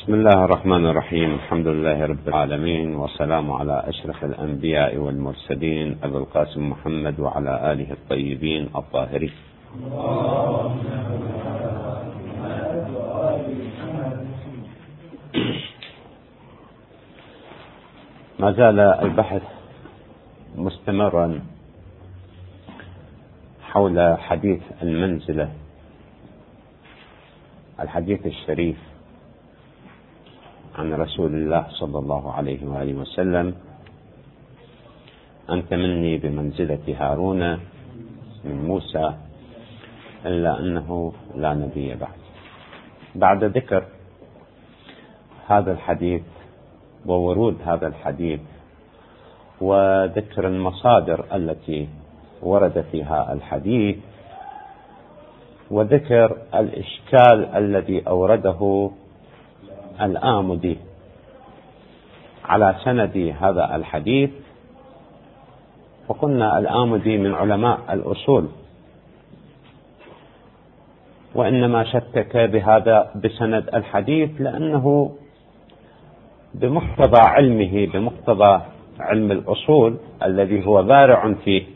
بسم الله الرحمن الرحيم. الحمد لله رب العالمين، والسلام على أشرف الأنبياء والمرسلين أبي القاسم محمد وعلى آله الطيبين الطاهرين. ما زال البحث مستمرا حول حديث المنزلة، الحديث الشريف عن رسول الله صلى الله عليه وآله وسلم: أنت مني بمنزلة هارون من موسى، إلا أنه لا نبي بعد ذكر هذا الحديث وورود هذا الحديث وذكر المصادر التي ورد فيها الحديث وذكر الإشكال الذي أورده الآمدي على سند هذا الحديث. وقلنا الآمدي من علماء الأصول، وإنما شكك بهذا بسند الحديث لأنه بمقتضى علمه، بمقتضى علم الأصول الذي هو بارع فيه،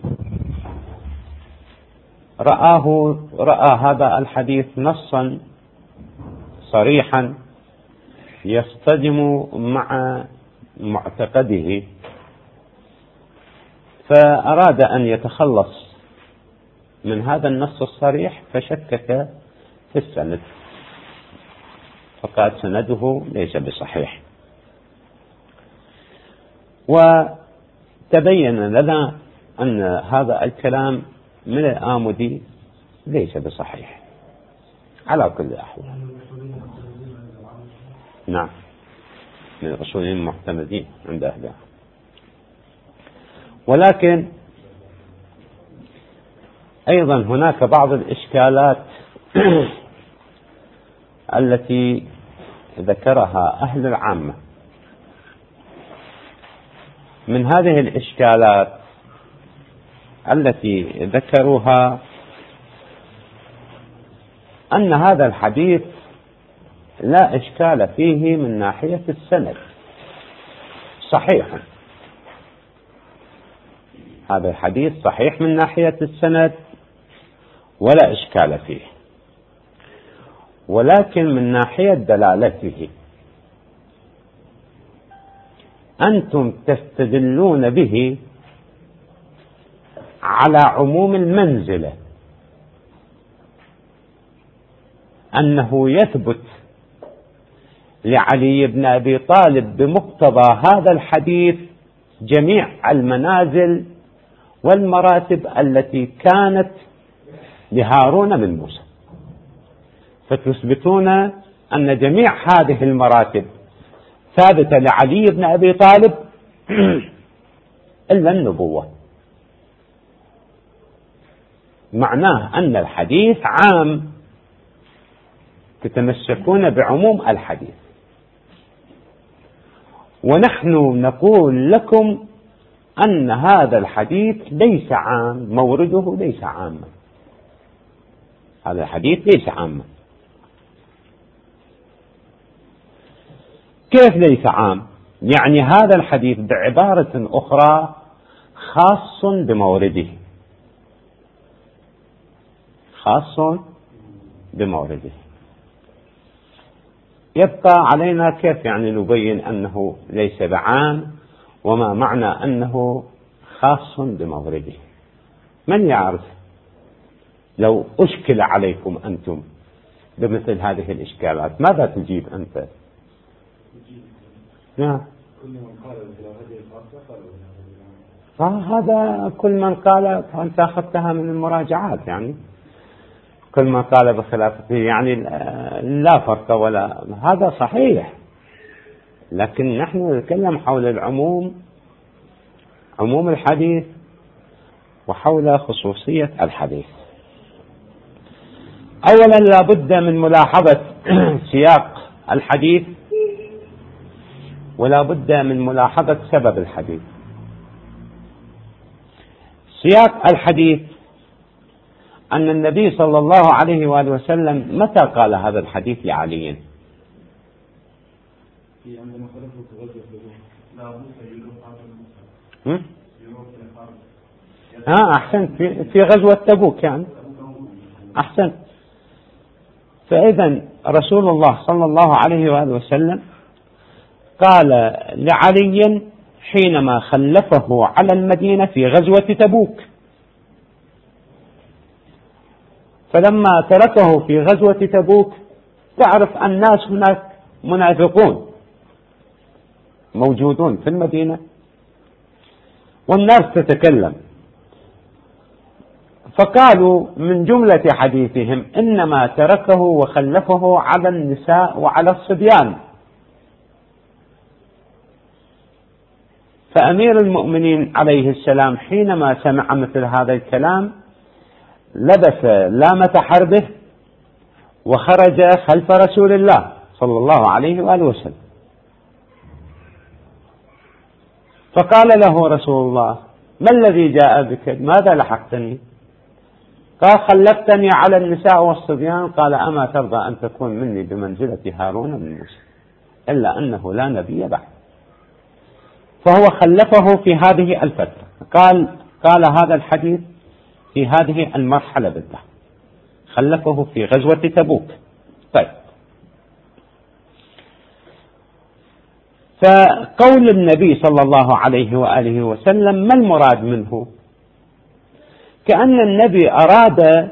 رأى هذا الحديث نصا صريحا يصطدم مع معتقده، فأراد أن يتخلص من هذا النص الصريح فشكك في السند، فقال سنده ليس بصحيح. وتبين لنا أن هذا الكلام من الآمدي ليس بصحيح على كل الأحوال. نعم، من الأصولين المعتمدين عند أهلها. ولكن أيضا هناك بعض الإشكالات التي ذكرها أهل العامة. من هذه الإشكالات التي ذكروها أن هذا الحديث لا إشكال فيه من ناحية السند، صحيح، هذا الحديث صحيح من ناحية السند ولا إشكال فيه، ولكن من ناحية دلالته أنتم تستدلون به على عموم المنزلة، أنه يثبت لعلي بن أبي طالب بمقتضى هذا الحديث جميع المنازل والمراتب التي كانت لهارون من موسى، فتثبتون أن جميع هذه المراتب ثابتة لعلي بن أبي طالب إلا النبوة. معناه أن الحديث عام، تتمسكون بعموم الحديث، ونحن نقول لكم أن هذا الحديث ليس عام، مورده ليس عاما، هذا الحديث ليس عاما. كيف ليس عام؟ يعني هذا الحديث بعبارة أخرى خاص بمورده، خاص بمورده. يبقى علينا كيف يعني نبين أنه ليس بعام، وما معنى أنه خاص بمورده؟ من يعرف؟ لو أشكل عليكم أنتم بمثل هذه الإشكالات ماذا تجيب أنت؟ نعم، هذا كل من قال، أنت أخذتها من المراجعات، يعني كل من قال بخلافته يعني لا فرق ولا، هذا صحيح، لكن نحن نتكلم حول العموم، عموم الحديث، وحول خصوصية الحديث. أولا لا بد من ملاحظة سياق الحديث، ولا بد من ملاحظة سبب الحديث. سياق الحديث أن النبي صلى الله عليه وآله وسلم متى قال هذا الحديث لعلي؟ عندما خلفوا في غزوة تبوك لا بوسى أحسنت، في غزوة تبوك يعني أحسنت. فإذا رسول الله صلى الله عليه وآله وسلم قال لعلي حينما خلفه على المدينة في غزوة تبوك، فلما تركه في غزوة تبوك تعرف الناس هناك منافقون موجودون في المدينة والناس تتكلم، فقالوا من جملة حديثهم إنما تركه وخلفه على النساء وعلى الصبيان. فأمير المؤمنين عليه السلام حينما سمع مثل هذا الكلام لبس لامة حربه وخرج خلف رسول الله صلى الله عليه وآله وسلم، فقال له رسول الله: ما الذي جاء بك؟ ماذا لحقتني؟ قال: خلفتني على النساء والصبيان. قال: أما ترضى أن تكون مني بمنزلة هارون من موسى، إلا أنه لا نبي بعد. فهو خلفه في هذه الفترة. قال هذا الحديث في هذه المرحلة بالذات، خلفه في غزوة تبوك. طيب، فقول النبي صلى الله عليه وآله وسلم ما المراد منه؟ كأن النبي أراد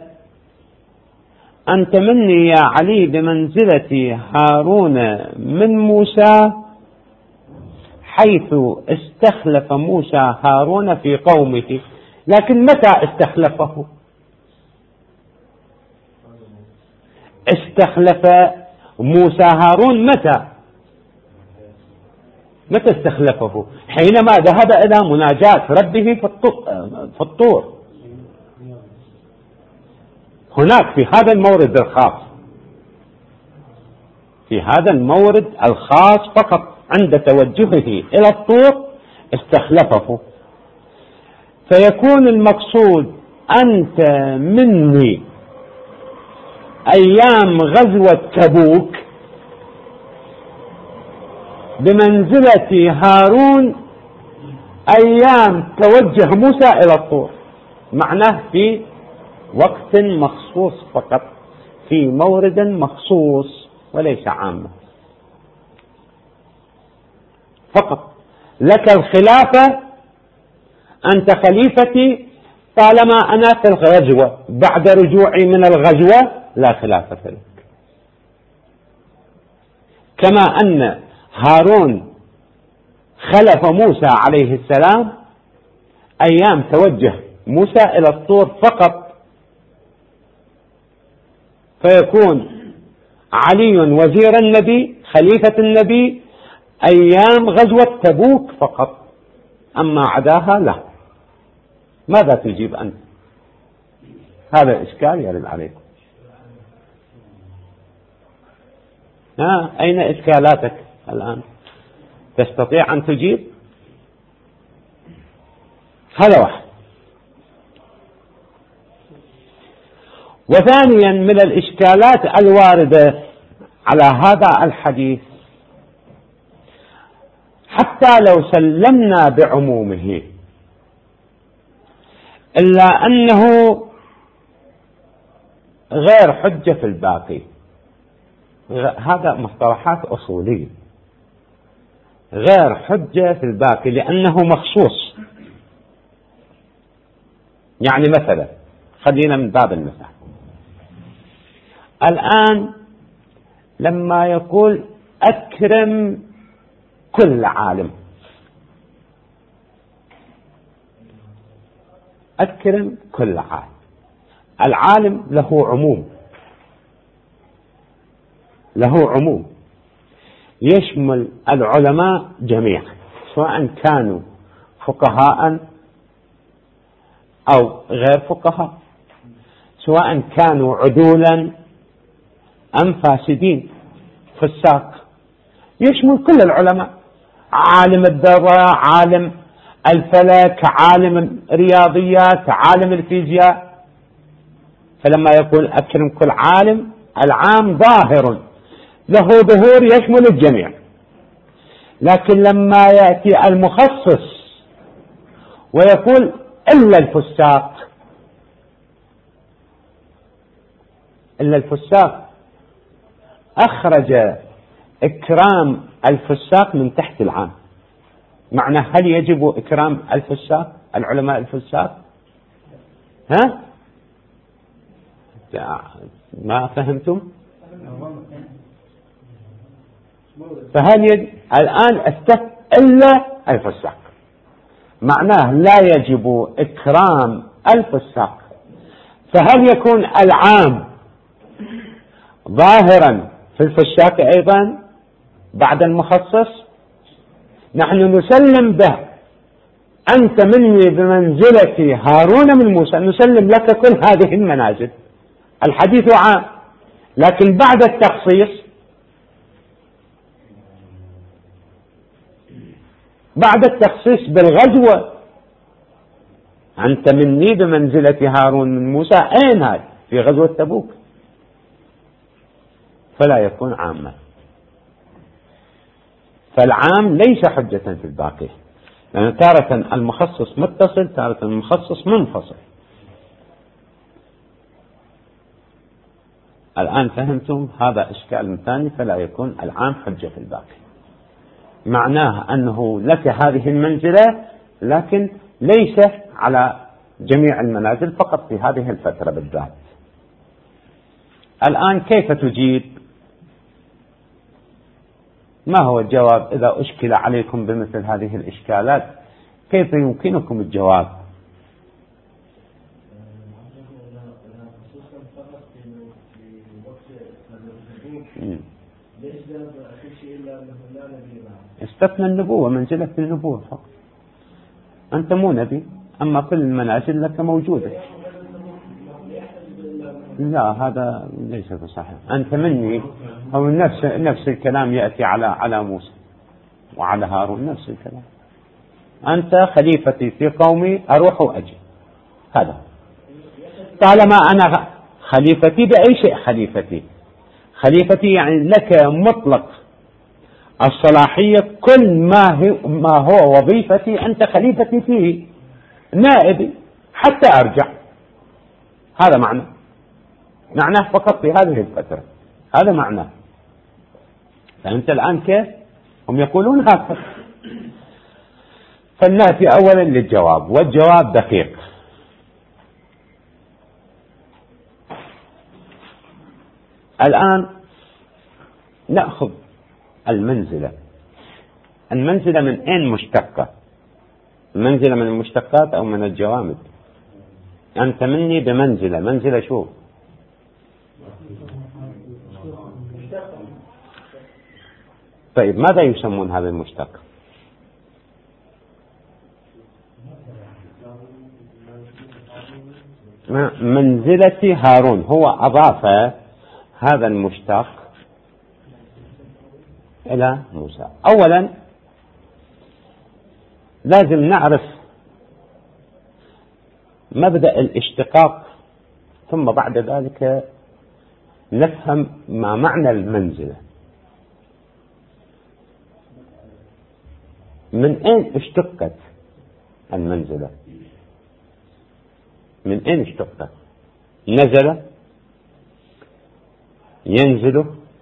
أن تمني يا علي بمنزلة هارون من موسى، حيث استخلف موسى هارون في قومه. لكن متى استخلفه؟ استخلف موسى هارون متى استخلفه؟ حينما ذهب إلى مناجاة ربه في الطور، هناك في هذا المورد الخاص، في هذا المورد الخاص فقط عند توجهه إلى الطور استخلفه. فيكون المقصود أنت مني أيام غزوة تبوك بمنزلة هارون أيام توجه موسى إلى الطور، معناه في وقت مخصوص فقط، في مورد مخصوص وليس عامة. فقط لك الخلافة، أنت خليفتي طالما أنا في الغزوة، بعد رجوعي من الغزوة لا خلافة لك. كما أن هارون خلف موسى عليه السلام أيام توجه موسى إلى الطور فقط، فيكون علي وزير النبي خليفة النبي أيام غزوة تبوك فقط، أما عداها لا. ماذا تجيب أنت؟ هذا إشكال يرد عليكم. أين إشكالاتك الآن؟ تستطيع أن تجيب؟ هذا واحد. وثانيا من الإشكالات الواردة على هذا الحديث، حتى لو سلمنا بعمومه إلا أنه غير حجة في الباقي. هذا مصطلحات أصولية، غير حجة في الباقي لأنه مخصوص. يعني مثلا خلينا من باب المثال، الآن لما يقول أكرم كل عالم، أكرم كل عالم، العالم له عموم، له عموم يشمل العلماء جميعا، سواء كانوا فقهاء أو غير فقهاء، سواء كانوا عدولا أم فاسدين فساق، يشمل كل العلماء، عالم الذرة، عالم الفلك، عالم الرياضيات، عالم الفيزياء. فلما يقول أكرم كل عالم، العام ظاهر له ظهور يشمل الجميع. لكن لما يأتي المخصص ويقول إلا الفساق، إلا الفساق، أخرج إكرام الفساق من تحت العام. معنى هل يجب إكرام الفساق، العلماء الفساق؟ ها؟ ما فهمتم؟ فهل الآن استثنى إلا الفساق، معناه لا يجب إكرام الفساق. فهل يكون العام ظاهرا في الفساق أيضا بعد المخصص؟ نحن نسلم به، أنت مني بمنزلة هارون من موسى، نسلم لك كل هذه المنازل، الحديث عام. لكن بعد التخصيص، بعد التخصيص بالغزوة، أنت مني بمنزلة هارون من موسى، أين هذا؟ في غزوة تبوك، فلا يكون عاما. فالعام ليس حجة في الباقي، لأن تارة المخصص متصل، تارة المخصص منفصل. الآن فهمتم؟ هذا إشكال ثاني. فلا يكون العام حجة في الباقي، معناه أنه لك هذه المنزلة، لكن ليس على جميع المنازل، فقط في هذه الفترة بالذات. الآن كيف تجيب؟ ما هو الجواب إذا أشكل عليكم بمثل هذه الإشكالات؟ كيف يمكنكم الجواب؟ استثنى النبوة، منزلة النبوة فقط. أنت مو نبي، أما كل المنازل لك موجودة. لا، هذا ليس بصحيح. أنت مني، أو نفس الكلام يأتي على موسى وعلى هارون، نفس الكلام. أنت خليفتي في قومي، أروح وأجي، هذا طالما أنا خليفتي بأي شيء. خليفتي يعني لك مطلق الصلاحية، كل ما هو وظيفتي أنت خليفتي فيه، نائبي حتى أرجع. هذا معناه فقط في هذه الفترة، هذا معناه. فأنت الآن كيف؟ هم يقولون هكذا. فلنأتي أولا للجواب، والجواب دقيق. الآن نأخذ المنزلة من أين مشتقة؟ المنزلة من المشتقات أو من الجوامد؟ أنت مني بمنزلة شو؟ طيب ماذا يسمون هذا المشتق؟ منزلة هارون. هو أضاف هذا المشتق إلى موسى. أولا لازم نعرف مبدأ الاشتقاق، ثم بعد ذلك نفهم ما معنى المنزلة. من أين اشتقت المنزلة؟ من أين اشتقت؟ نزل، ينزل،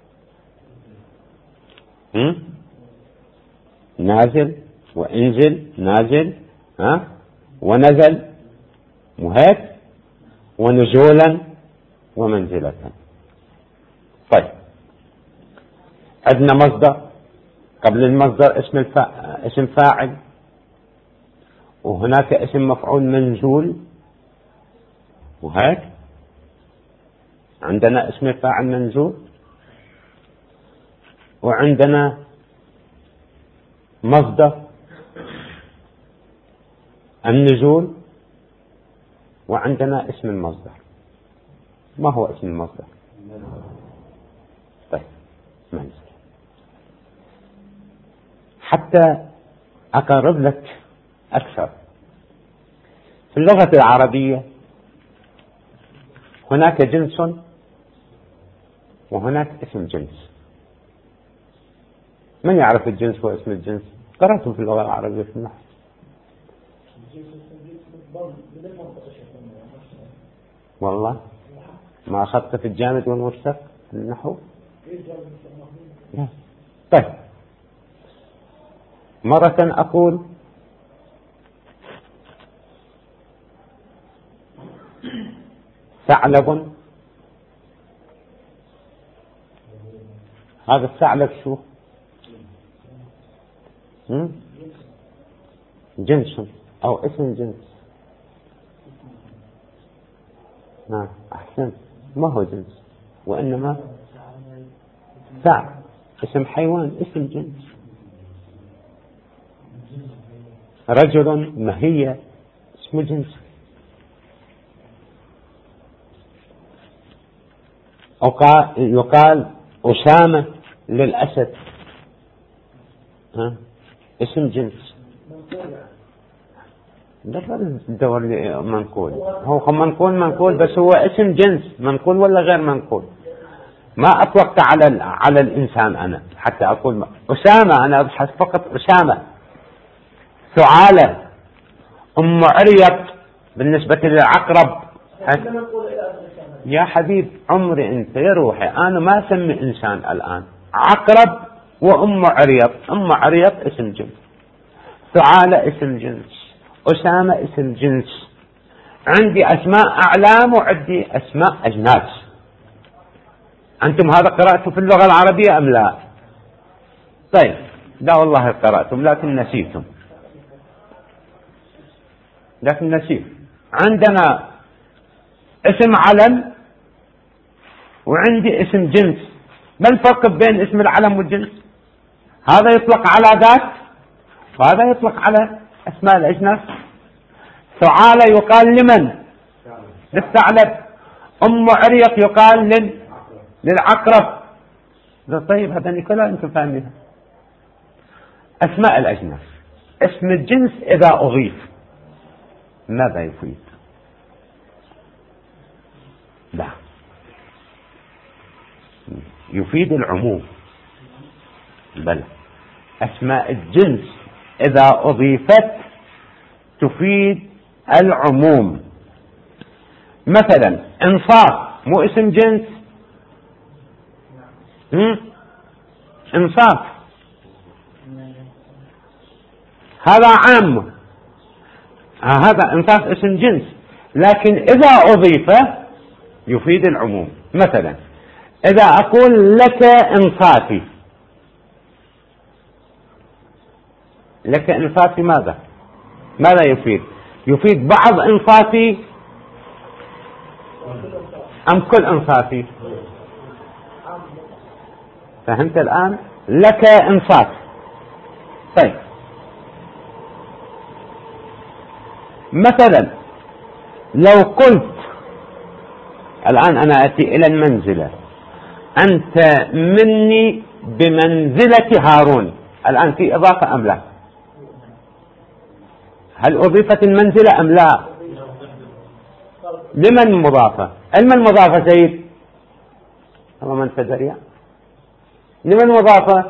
نازل، وانزل، نازل، ونزل، مهات، ونزولا، ومنزلة. طيب، عندنا مصدر، قبل المصدر اسم فاعل، وهناك اسم مفعول منزول، وهيك عندنا اسم فاعل منزول، وعندنا مصدر النزول، وعندنا اسم المصدر. ما هو اسم المصدر؟ طيب، منزل. حتى أقرب لك أكثر، في اللغة العربية هناك جنس وهناك اسم جنس. من يعرف الجنس واسم الجنس؟ قرأتم في اللغة العربية في النحو. والله ما أخذت في الجامد والمشتق في النحو. طيب مرة أقول ثعلب. هذا الثعلب شو؟ جنس أو اسم جنس. نعم أحسن، ما هو جنس وإنما ثعلب اسم حيوان، اسم جنس. رجل مهية اسم جنس. يقال أسامة للأسد، اسم جنس. لا تدور لي منقول، هو منقول بس هو اسم جنس. منقول ولا غير منقول؟ ما أطلقت على الإنسان أنا حتى أقول أسامة، أنا أبحث فقط أسامة. ثعالة، أم عريق بالنسبة للعقرب. يا حبيب عمري أنت يا روحي، أنا ما أسمي إنسان الآن. عقرب وأم عريق. أم عريق اسم جنس، ثعالة اسم جنس، أسامة اسم جنس. عندي أسماء أعلام وعندي أسماء أجناس. أنتم هذا قرأتوا في اللغة العربية أم لا؟ طيب لا والله قرأتم لكن نسيتم. عندنا اسم علم وعندي اسم جنس. ما الفرق بين اسم العلم والجنس؟ هذا يطلق على ذات وهذا يطلق على أسماء الأجناس. ثعالة يقال لمن؟ للثعلب. أم عريق يقال للعقرب. طيب هذا كلها أنتم فاهمينها. أسماء الأجناس. اسم الجنس إذا أضيف ماذا يفيد؟ لا، يفيد العموم. بل أسماء الجنس إذا أضيفت تفيد العموم. مثلا إنصاف مو اسم جنس؟ إنصاف هذا عام، هذا إنصاف اسم جنس، لكن إذا أضيف يفيد العموم. مثلا إذا أقول لك إنصافي، لك إنصافي ماذا يفيد؟ يفيد بعض إنصافي أم كل إنصافي؟ فهمت الآن؟ لك إنصاف. طيب مثلا لو قلت الآن أنا أتي إلى المنزلة، أنت مني بمنزلة هارون، الآن في إضافة أم لا؟ هل أضيفت المنزلة أم لا؟ لمن مضافة؟ المن مضافة سيد؟ هو من تدري؟ لمن مضافة؟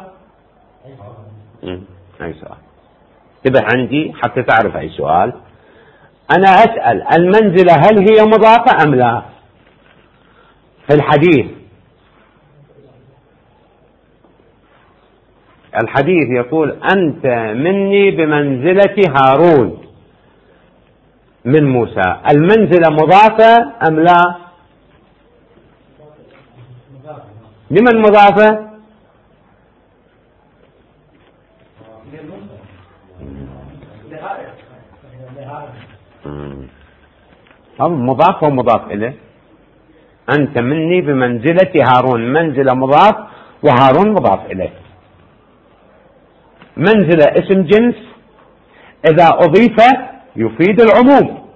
أي سؤال؟ انتبه عندي حتى تعرف أي سؤال. أنا أسأل المنزلة هل هي مضافة أم لا؟ في الحديث يقول أنت مني بمنزلة هارون من موسى. المنزلة مضافة أم لا؟ لمن مضافة؟ مضاف ومضاف إليه. أنت مني بمنزلة هارون، منزلة مضاف وهارون مضاف إليه. منزلة اسم جنس إذا أضيف يفيد العموم.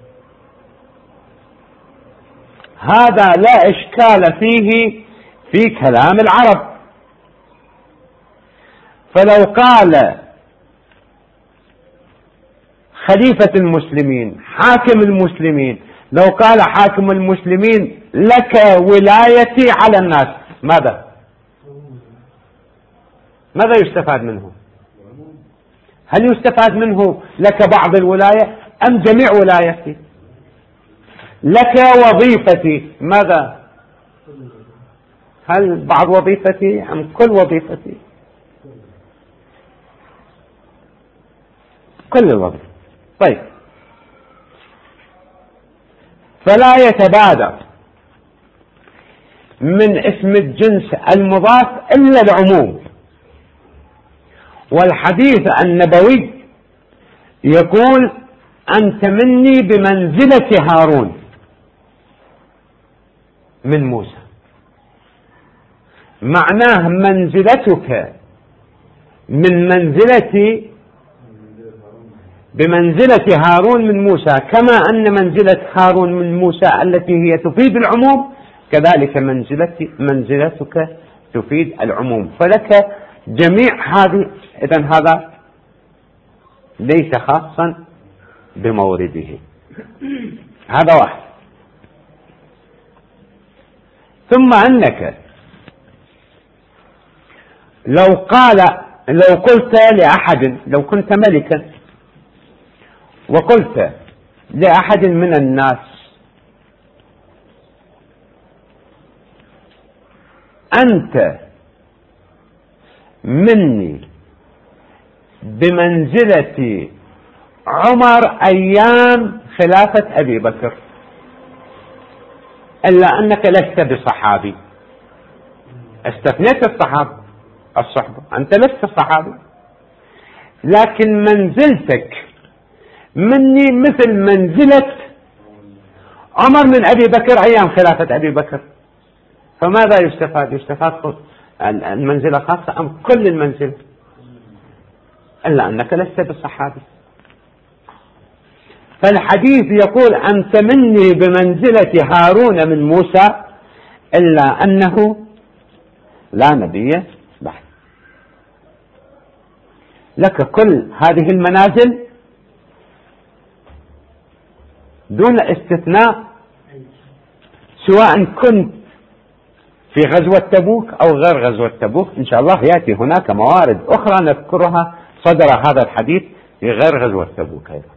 هذا لا إشكال فيه في كلام العرب. فلو قال خليفة المسلمين، حاكم المسلمين، لو قال حاكم المسلمين لك ولايتي على الناس، ماذا؟ ماذا يستفاد منه؟ هل يستفاد منه لك بعض الولاية أم جميع ولايتي؟ لك وظيفتي، ماذا؟ هل بعض وظيفتي أم كل وظيفتي؟ كل الوظيفة. طيب، فلا يتبادر من اسم الجنس المضاف إلا العموم. والحديث النبوي يقول أنت مني بمنزلة هارون من موسى، معناه منزلتك من منزلتي بمنزلة هارون من موسى، كما أن منزلة هارون من موسى التي هي تفيد العموم كذلك منزلتك تفيد العموم، فلك جميع هذه. إذن هذا ليس خاصا بمورده. هذا واحد. ثم أنك لو قلت لأحد، لو كنت ملكا وقلت لأحد من الناس أنت مني بمنزلة عمر أيام خلافة أبي بكر، إلا أنك لست بصحابي، استثنيت الصحبة، أنت لست صحابي، لكن منزلتك مني مثل منزلة عمر من أبي بكر أيام خلافة أبي بكر. فماذا يستفاد؟ يستفاد المنزلة خاصة أم كل المنزلة؟ إلا أنك لست بالصحابي. فالحديث يقول أنت مني بمنزلة هارون من موسى، إلا أنه لا نبي بعد. لك كل هذه المنازل دون استثناء، سواء كنت في غزوة تبوك أو غير غزوة تبوك. إن شاء الله يأتي هناك موارد أخرى نذكرها صدر هذا الحديث في غير غزوة تبوك أيضا،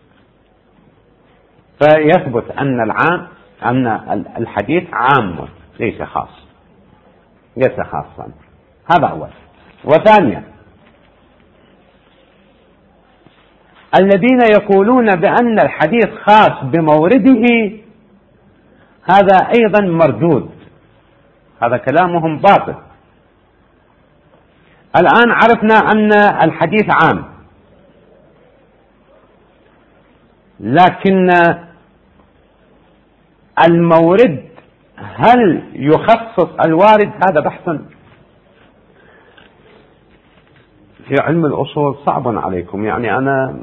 فيثبت أن الحديث عام ليس خاص، ليس خاصا. هذا أول. وثانيا، الذين يقولون بأن الحديث خاص بمورده هذا أيضا مردود، هذا كلامهم باطل. الآن عرفنا أن الحديث عام، لكن المورد هل يخصص الوارد؟ هذا بحث في علم الأصول صعب عليكم، يعني أنا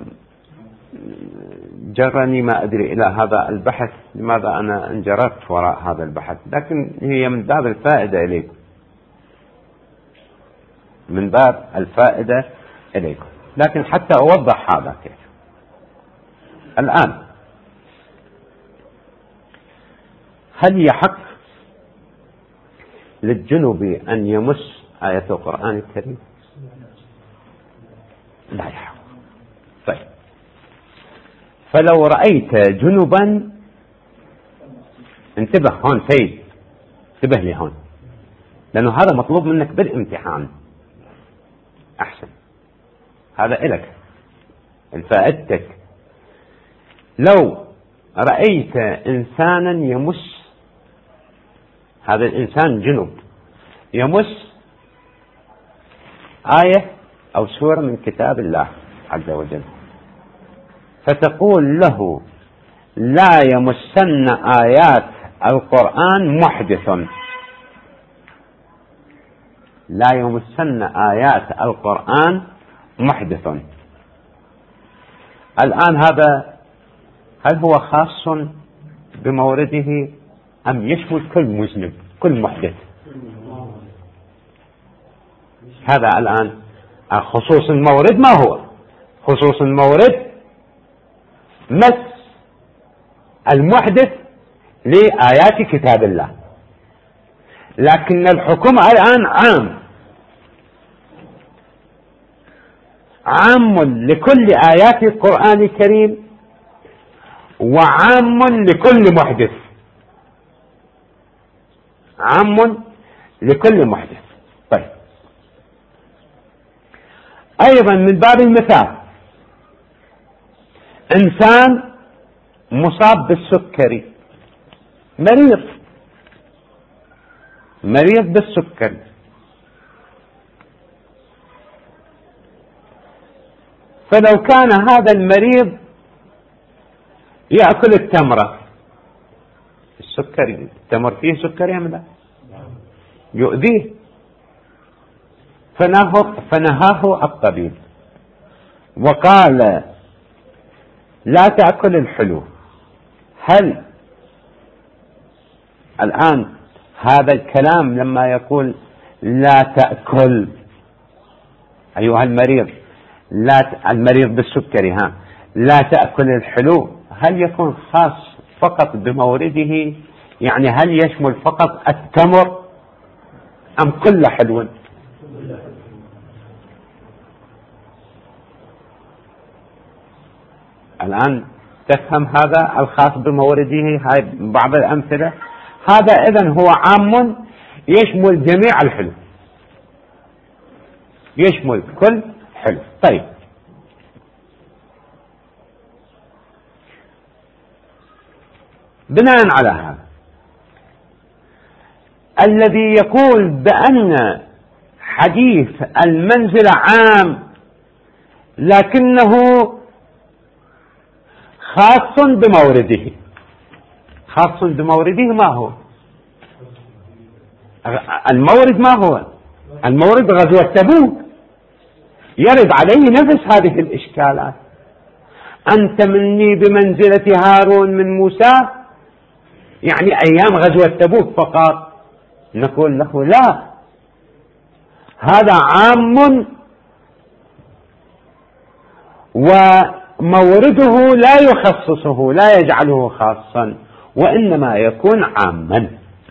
جرني ما أدري إلى هذا البحث، لماذا أنا انجرفت وراء هذا البحث، لكن هي من باب الفائدة إليكم، من باب الفائدة إليكم، لكن حتى أوضح هذا كيف. الآن هل يحق للجنب أن يمس آية القرآن الكريم؟ لا يحق. طيب، فلو رأيت جنبا، انتبه هون سيد، انتبه لي هون، لأنه هذا مطلوب منك بالامتحان. أحسن، هذا إلك الفائدتك. لو رأيت إنسانا يمس، هذا الإنسان جنب يمس آية أو سورة من كتاب الله عز وجل، فتقول له لا يمسن آيات القرآن محدث، لا يمسن آيات القرآن محدث. الآن هذا هل هو خاص بمورده أم يشمل كل مذنب كل محدث؟ هذا الآن خصوص المورد. ما هو خصوص المورد؟ مس المحدث لآيات كتاب الله، لكن الحكم الآن عام. عام لكل آيات القرآن الكريم وعام لكل محدث، عام لكل محدث. طيب، أيضا من باب المثال، إنسان مصاب بالسكري، مريض بالسكري، فلو كان هذا المريض يأكل التمرة، السكري، التمر فيه سكري أم لا؟ يؤذيه، فنهاه الطبيب وقال لا تأكل الحلو. هل الآن هذا الكلام لما يقول لا تأكل أيها المريض، المريض بالسكري، لا تأكل الحلو، هل يكون خاص فقط بمورده؟ يعني هل يشمل فقط التمر أم كل حلو؟ الآن تفهم هذا الخاص بمورده، هاي بعض الأمثلة. هذا إذن هو عام يشمل جميع الحلو، يشمل كل حلو. طيب، بناء على هذا الذي يقول بأن حديث المنزلة عام لكنه خاص بمورده، خاص بمورده، ما هو المورد؟ ما هو المورد؟ غزوة تبوك، يرد عليه نفس هذه الإشكالات. أنت مني بمنزلة هارون من موسى، يعني أيام غزوة تبوك فقط؟ نقول له لا، هذا عام ومورده لا يخصصه، لا يجعله خاصا، وإنما يكون عاما،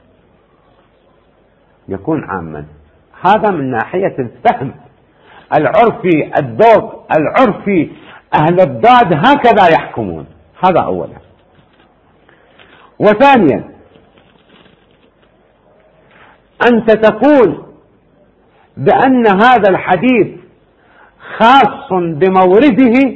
يكون عاما. هذا من ناحية الفهم العرفي، الذوق العرفي، أهل الضاد هكذا يحكمون. هذا أولا. وثانيا، أنت تقول بأن هذا الحديث خاص بمورده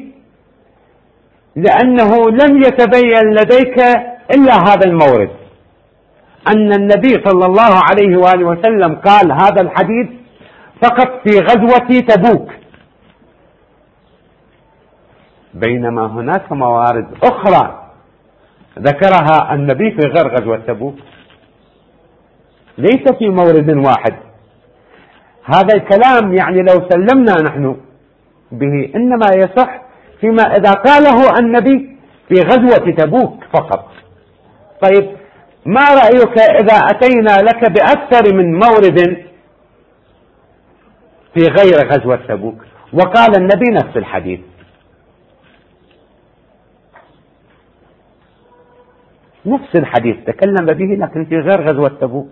لأنه لم يتبين لديك إلا هذا المورد، أن النبي صلى الله عليه وآله وسلم قال هذا الحديث فقط في غزوة تبوك، بينما هناك موارد أخرى ذكرها النبي في غير غزوة تبوك، ليس في مورد واحد. هذا الكلام يعني لو سلمنا نحن به إنما يصح فيما إذا قاله النبي في غزوة تبوك فقط. طيب، ما رأيك إذا أتينا لك بأكثر من مورد في غير غزوة تبوك وقال النبي نفس الحديث؟ نفس الحديث تكلم به لكن في غير غزوة تبوك.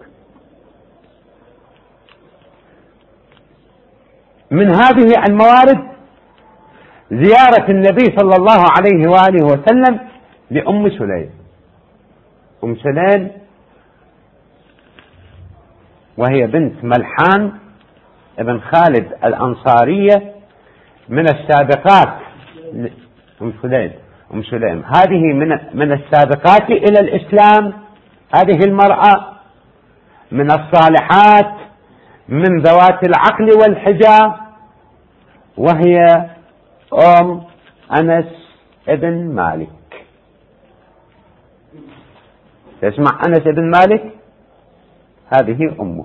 من هذه الموارد زيارة النبي صلى الله عليه وآله وسلم لأم سليم. أم سليم وهي بنت ملحان ابن خالد الأنصارية من السابقات. أم سليم هذه من السابقات إلى الإسلام، هذه المرأة من الصالحات، من ذوات العقل والحجة، وهي أم أنس ابن مالك. تسمع أنس ابن مالك؟ هذه أمه.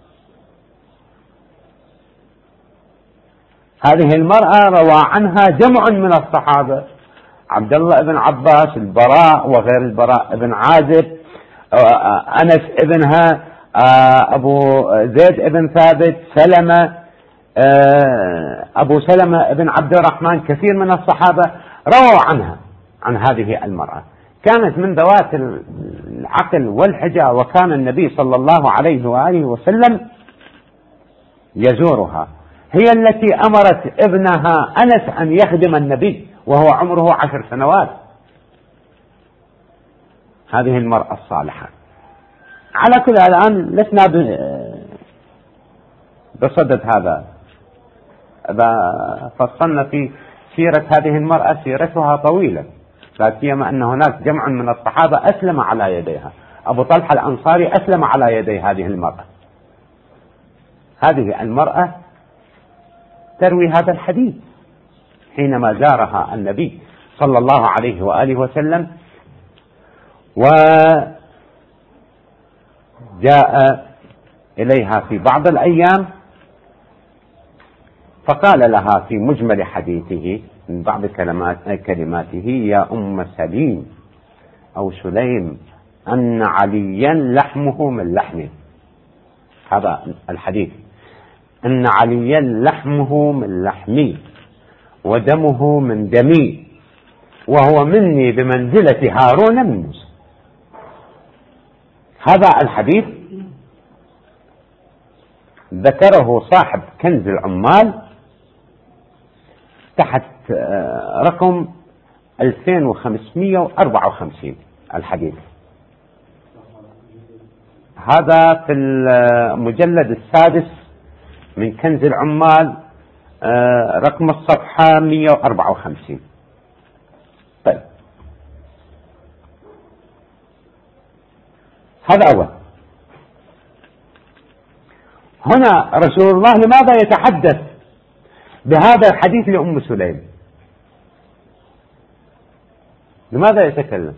هذه المرأة روى عنها جمع من الصحابة، عبد الله بن عباس، البراء وغير البراء ابن عازب، أنس ابنها، أبو زيد ابن ثابت، سلمة، أبو سلمة ابن عبد الرحمن. كثير من الصحابة رووا عنها، عن هذه المرأة. كانت من ذوات العقل والحجة، وكان النبي صلى الله عليه وآله وسلم يزورها. هي التي أمرت ابنها أنس أن يخدم النبي وهو عمره 10 سنوات. هذه المرأة الصالحة. على كل الآن لسنا بصدد هذا، فصلنا في سيرة هذه المرأة، سيرتها طويلة، لا سيما أن هناك جمع من الصحابة أسلم على يديها. أبو طلحة الأنصاري أسلم على يدي هذه المرأة. هذه المرأة تروي هذا الحديث حينما زارها النبي صلى الله عليه وآله وسلم، وجاء إليها في بعض الأيام فقال لها في مجمل حديثه من بعض كلماته: يا أم سليم أو سليم، أن عليا لحمه من لحمه. هذا الحديث: أن عليا لحمه من لحمي ودمه من دمي وهو مني بمنزلة هارون من موسى. هذا الحديث ذكره صاحب كنز العمال تحت رقم 2554. الحديث هذا في المجلد السادس من كنز العمال، رقم الصفحة 154. طيب، هذا أول. هنا رسول الله لماذا يتحدث بهذا الحديث لأم سليم؟ لماذا يتكلم؟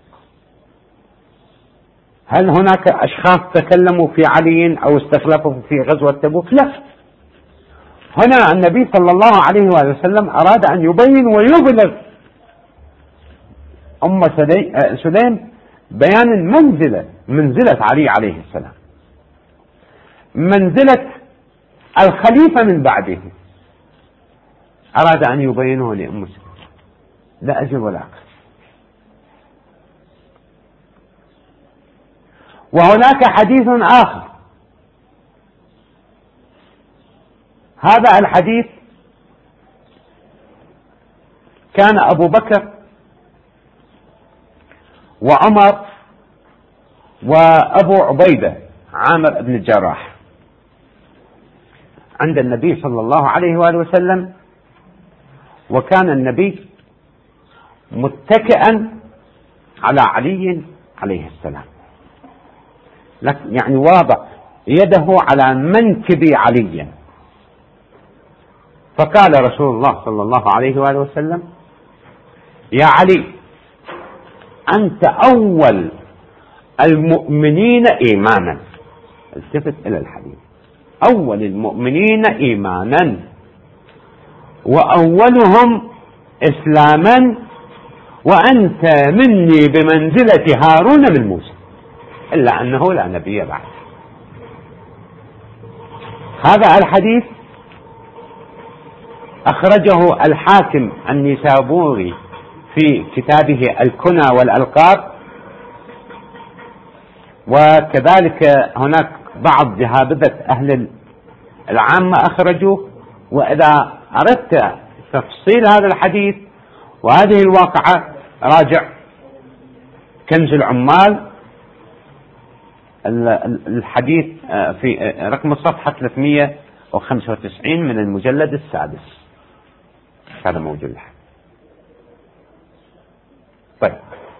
هل هناك أشخاص تكلموا في علي أو استخلفوا في غزوة تبوك؟ لا. هنا النبي صلى الله عليه وسلم أراد أن يبين ويبلغ أم سليم بيان منزلة علي عليه السلام، منزلة الخليفة من بعده. أراد أن يبينه لأم سليم، لا أجل ولا أقل. وهناك حديث آخر، هذا الحديث كان أبو بكر وعمر وأبو عبيدة عامر بن الجراح عند النبي صلى الله عليه وآله وسلم، وكان النبي متكئا على علي عليه السلام، يعني واضع يده على منكب علي. فقال رسول الله صلى الله عليه وآله وسلم: يا علي، أنت أول المؤمنين إيمانا. التفت إلى الحديث: أول المؤمنين إيمانا وأولهم إسلاما، وأنت مني بمنزلة هارون من موسى، إلا أنه لا نبي بعد. هذا الحديث أخرجه الحاكم النيسابوري في كتابه الكنى والألقاب، وكذلك هناك بعض جهابذة أهل العامة أخرجوه. وإذا أردت تفصيل هذا الحديث وهذه الواقعة راجع كنز العمال، الحديث في رقم الصفحة 395 من المجلد السادس، هذا موجود. طيب،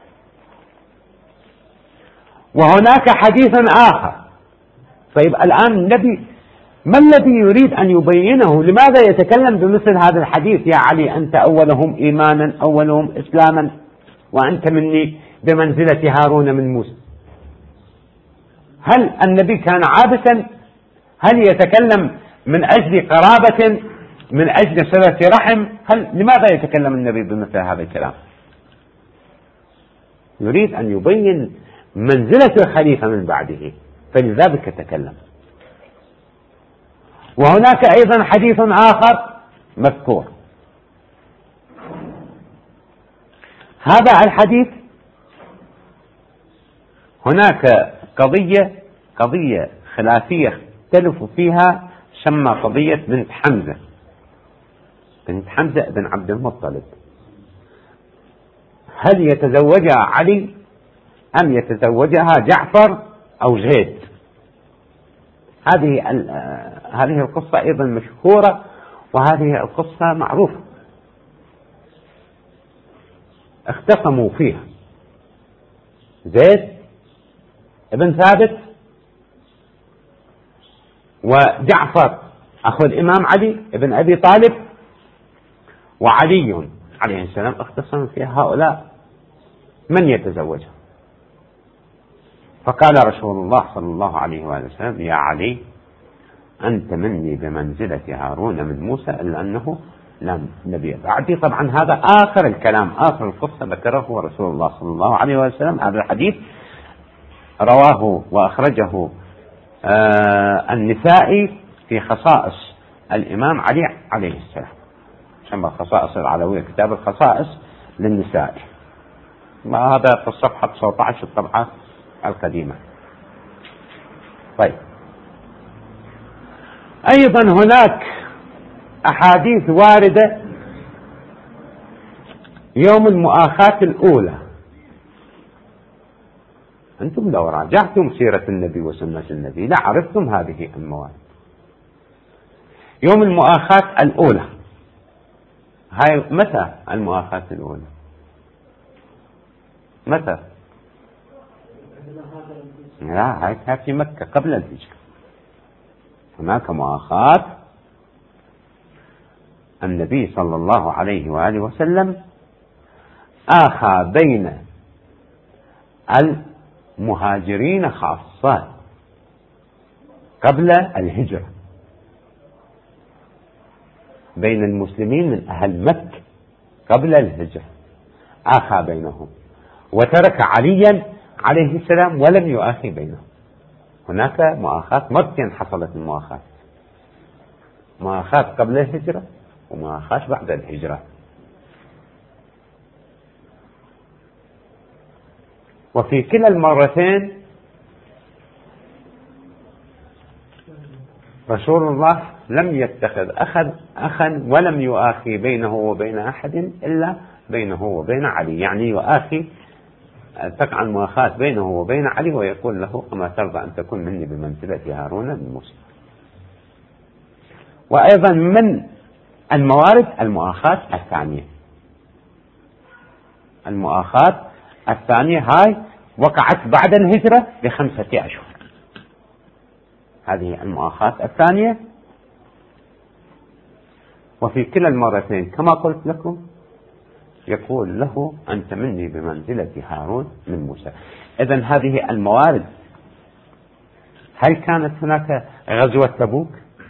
وهناك حديث آخر. طيب، الآن النبي ما الذي يريد أن يبينه؟ لماذا يتكلم بمثل هذا الحديث: يا علي، أنت أولهم إيمانا أولهم إسلاما وأنت مني بمنزلة هارون من موسى؟ هل النبي كان عابسا؟ هل يتكلم من أجل قرابة، من أجل صلة رحم؟ لماذا يتكلم النبي بمثل هذا الكلام؟ يريد أن يبين منزلة الخليفة من بعده، فلذلك تكلم. وهناك أيضا حديث آخر مذكور. هذا الحديث هناك قضية خلافية اختلفوا فيها سمى قضية بنت حمزة، بنت حمزة بن عبد المطلب، هل يتزوجها علي أم يتزوجها جعفر أو زيد؟ هذه القصة أيضا مشهورة، وهذه القصة معروفة، اختصموا فيها زيد ابن ثابت وجعفر أخو الإمام علي ابن أبي طالب وعلي عليه السلام، اختصموا في هؤلاء من يتزوجها. فقال رسول الله صلى الله عليه وسلم: يا علي أنت مني بمنزلة هارون من موسى، إلا أنه لا نبي بعدي. طبعا هذا آخر الكلام، آخر القصة ذكره رسول الله صلى الله عليه وسلم. هذا الحديث رواه وأخرجه النسائي في خصائص الإمام علي عليه السلام، سمى خصائص العلوية كتاب الخصائص للنسائي، هذا في الصفحة 19 الطبعة القديمة. طيب، أيضا هناك أحاديث واردة يوم المؤاخاة الأولى. أنتم لو راجعتم سيرة النبي وسنة النبي لعرفتم هذه المواد. يوم المؤاخاة الأولى، هاي متى المؤاخاة الأولى؟ متى؟ لا، هاي كانت في مكة قبل الهجرة. هناك مؤاخاة النبي صلى الله عليه وآله وسلم آخى بين المهاجرين خاصة قبل الهجرة، بين المسلمين من أهل مكة قبل الهجرة، آخى بينهم وترك عليا عليه السلام ولم يؤاخي بينهم. هناك مؤاخاة مرتين حصلت، المؤاخاة مؤاخاة قبل الهجرة ومؤاخاة بعد الهجرة. وفي كلا المرتين رسول الله لم يتخذ أخا ولم يؤاخي بينه وبين أحد إلا بينه وبين علي، يعني يؤاخي تقع المؤاخاة بينه وبين علي ويقول له: أما ترضى أن تكون مني بمنزلة هارون من موسى. وأيضا من الموارد المؤاخاة الثانية، المؤاخاة الثانية هاي وقعت بعد الهجرة ب5 أشهر. هذه المؤاخاة الثانية، وفي كلا المرتين كما قلت لكم يقول له: أنت مني بمنزلة هارون من موسى. إذن هذه الموارد. هل كانت هناك غزوة تبوك؟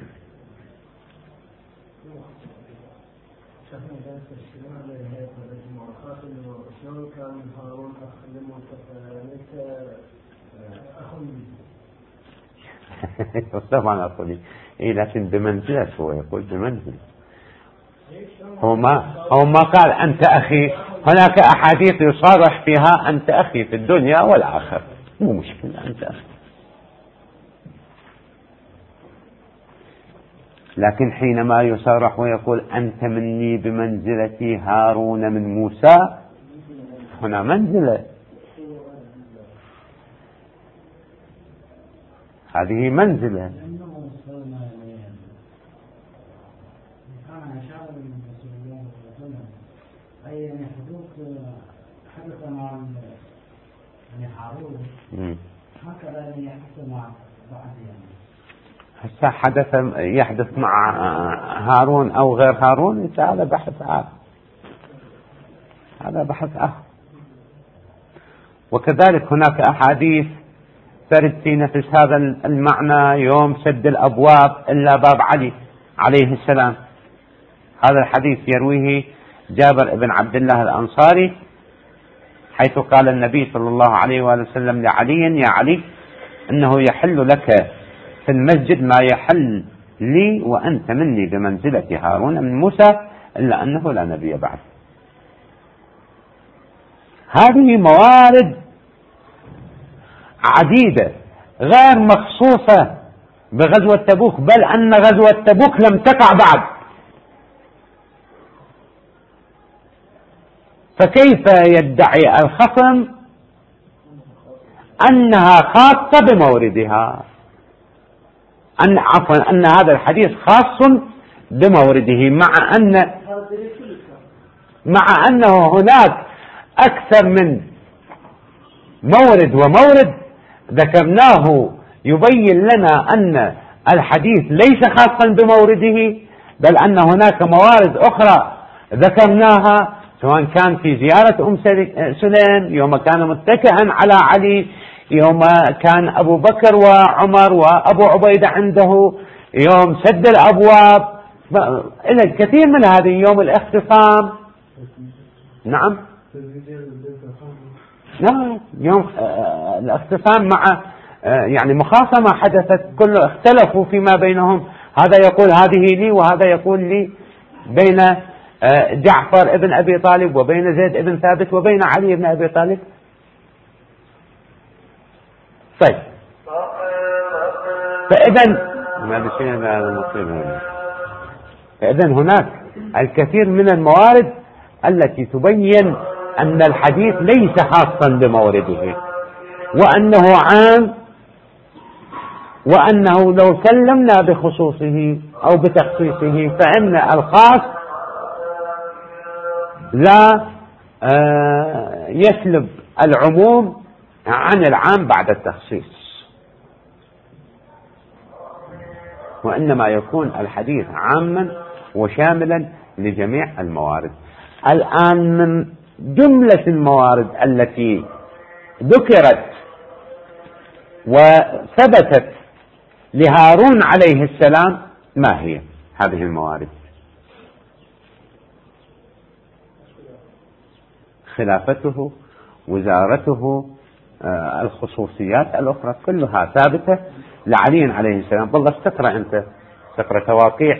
طبعا أقول لكن بمنزلة، هو يقول بمنزلة، هو ما قال أنت أخي. هناك أحاديث يصارح فيها أنت أخي في الدنيا والآخرة، مو مشكلة أنت أخي. لكن حينما يصارح ويقول أنت مني بمنزلة هارون من موسى، هنا منزلة، هذه منزلة. حدث مع هارون هكذا يحدث مع بعض، هسه يحدث مع هارون أو غير هارون، هذا بحث آخر، هذا بحث آخر. وكذلك هناك أحاديث ترد في نفس هذا المعنى: يوم سد الأبواب إلا باب علي عليه السلام. هذا الحديث يرويه جابر بن عبد الله الأنصاري، حيث قال النبي صلى الله عليه وسلم لعلي: يا علي، إنه يحل لك في المسجد ما يحل لي وأنت مني بمنزلة هارون من موسى، إلا أنه لا نبي بعد. هذه موارد عديدة غير مخصوصة بغزوة تبوك، بل أن غزوة تبوك لم تقع بعد، فكيف يدعي الخصم أنها خاصة بموردها، أن هذا الحديث خاص بمورده، مع أنه هناك أكثر من مورد ومورد ذكرناه يبين لنا أن الحديث ليس خاصا بمورده، بل أن هناك موارد أخرى ذكرناها، سواء كان في زيارة أم سليم يوم كان متكئا على علي، يوم كان أبو بكر وعمر وأبو عبيدة عنده، يوم سد الأبواب، إلى الكثير من هذه، يوم الاختصام. نعم يوم الاختصام مع يعني مخاصمة حدثت، كله اختلفوا فيما بينهم، هذا يقول هذه لي وهذا يقول لي، بين جعفر ابن أبي طالب وبين زيد ابن ثابت وبين علي ابن أبي طالب. طيب، فإذن هناك الكثير من الموارد التي تبين أن الحديث ليس خاصا بمورده، وأنه عام، وأنه لو سلمنا بخصوصه أو بتخصيصه فإن الخاص لا يسلب العموم عن العام بعد التخصيص، وإنما يكون الحديث عاما وشاملا لجميع الموارد. الآن من جملة الموارد التي ذكرت وثبتت لهارون عليه السلام، ما هي هذه الموارد؟ خلافته، وزارته، الخصوصيات الأخرى كلها ثابتة لعلي عليه السلام. بالله استقرأ أنت، استقرأ تواقيع.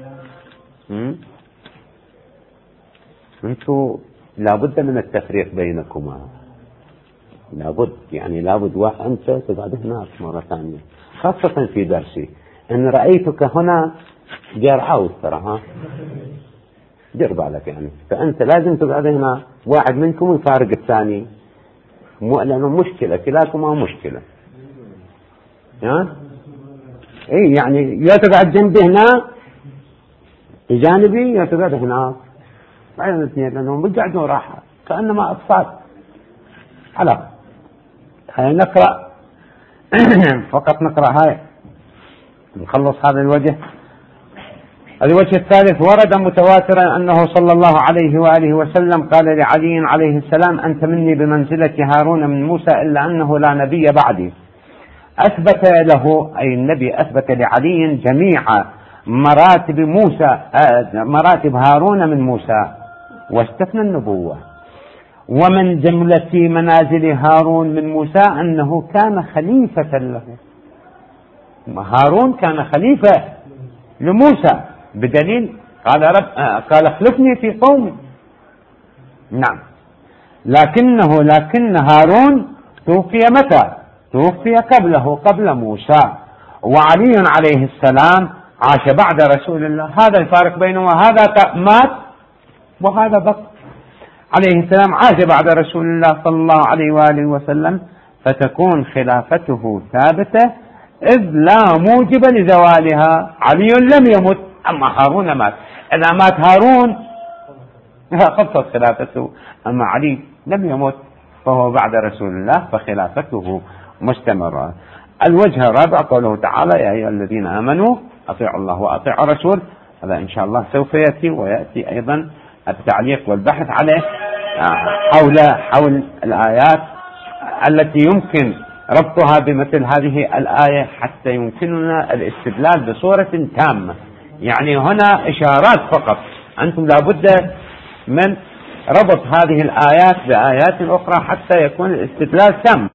أنتوا لابد من التفريق بينكما، لابد، يعني لابد واحد أنت تقعد هناك مرة ثانية، خاصة في درسي إن رأيتك هنا جرعاوي ترى، دير بالك يعني، فأنت لازم تقعد هنا، واحد منكم يفارق الثاني، لأنه مشكلة، كلاكما مشكلة. إيه يعني يا تقعد جنبي هنا بجانبي، يا تقعد هنا، بعدين الاثنين لأنهم بيقعدوا راحة كأنما أطفال. على خلينا نقرأ فقط نقرأ هاي نخلص هذا الوجه. الوجه الثالث: ورد متواترا أنه صلى الله عليه وآله وسلم قال لعلي عليه السلام: أنت مني بمنزلة هارون من موسى إلا أنه لا نبي بعدي. أثبت له أي النبي أثبت لعلي جميع مراتب موسى، مراتب هارون من موسى، واستثنى النبوة. ومن جملة منازل هارون من موسى أنه كان خليفة له، هارون كان خليفة لموسى، بدليل قال اخلفني في قومي. نعم، لكن هارون توفي متى؟ توفي قبل موسى، وعلي عليه السلام عاش بعد رسول الله. هذا الفارق بينهما، هذا مات وهذا بقي. عليه السلام عاش بعد رسول الله صلى الله عليه وآله وسلم، فتكون خلافته ثابتة إذ لا موجب لزوالها. علي لم يمت، أما هارون مات. إذا مات هارون خلصت خلافته، أما علي لم يمت فهو بعد رسول الله فخلافته مستمرة. الوجه الرابع قوله تعالى: يا أيها الذين آمنوا أطيعوا الله وأطيعوا الرسول. هذا إن شاء الله سوف يأتي، ويأتي أيضا التعليق والبحث عليه حول الآيات التي يمكن ربطها بمثل هذه الآية حتى يمكننا الاستدلال بصورة تامة. يعني هنا إشارات فقط، أنتم لابد من ربط هذه الآيات بآيات أخرى حتى يكون الاستدلال تام.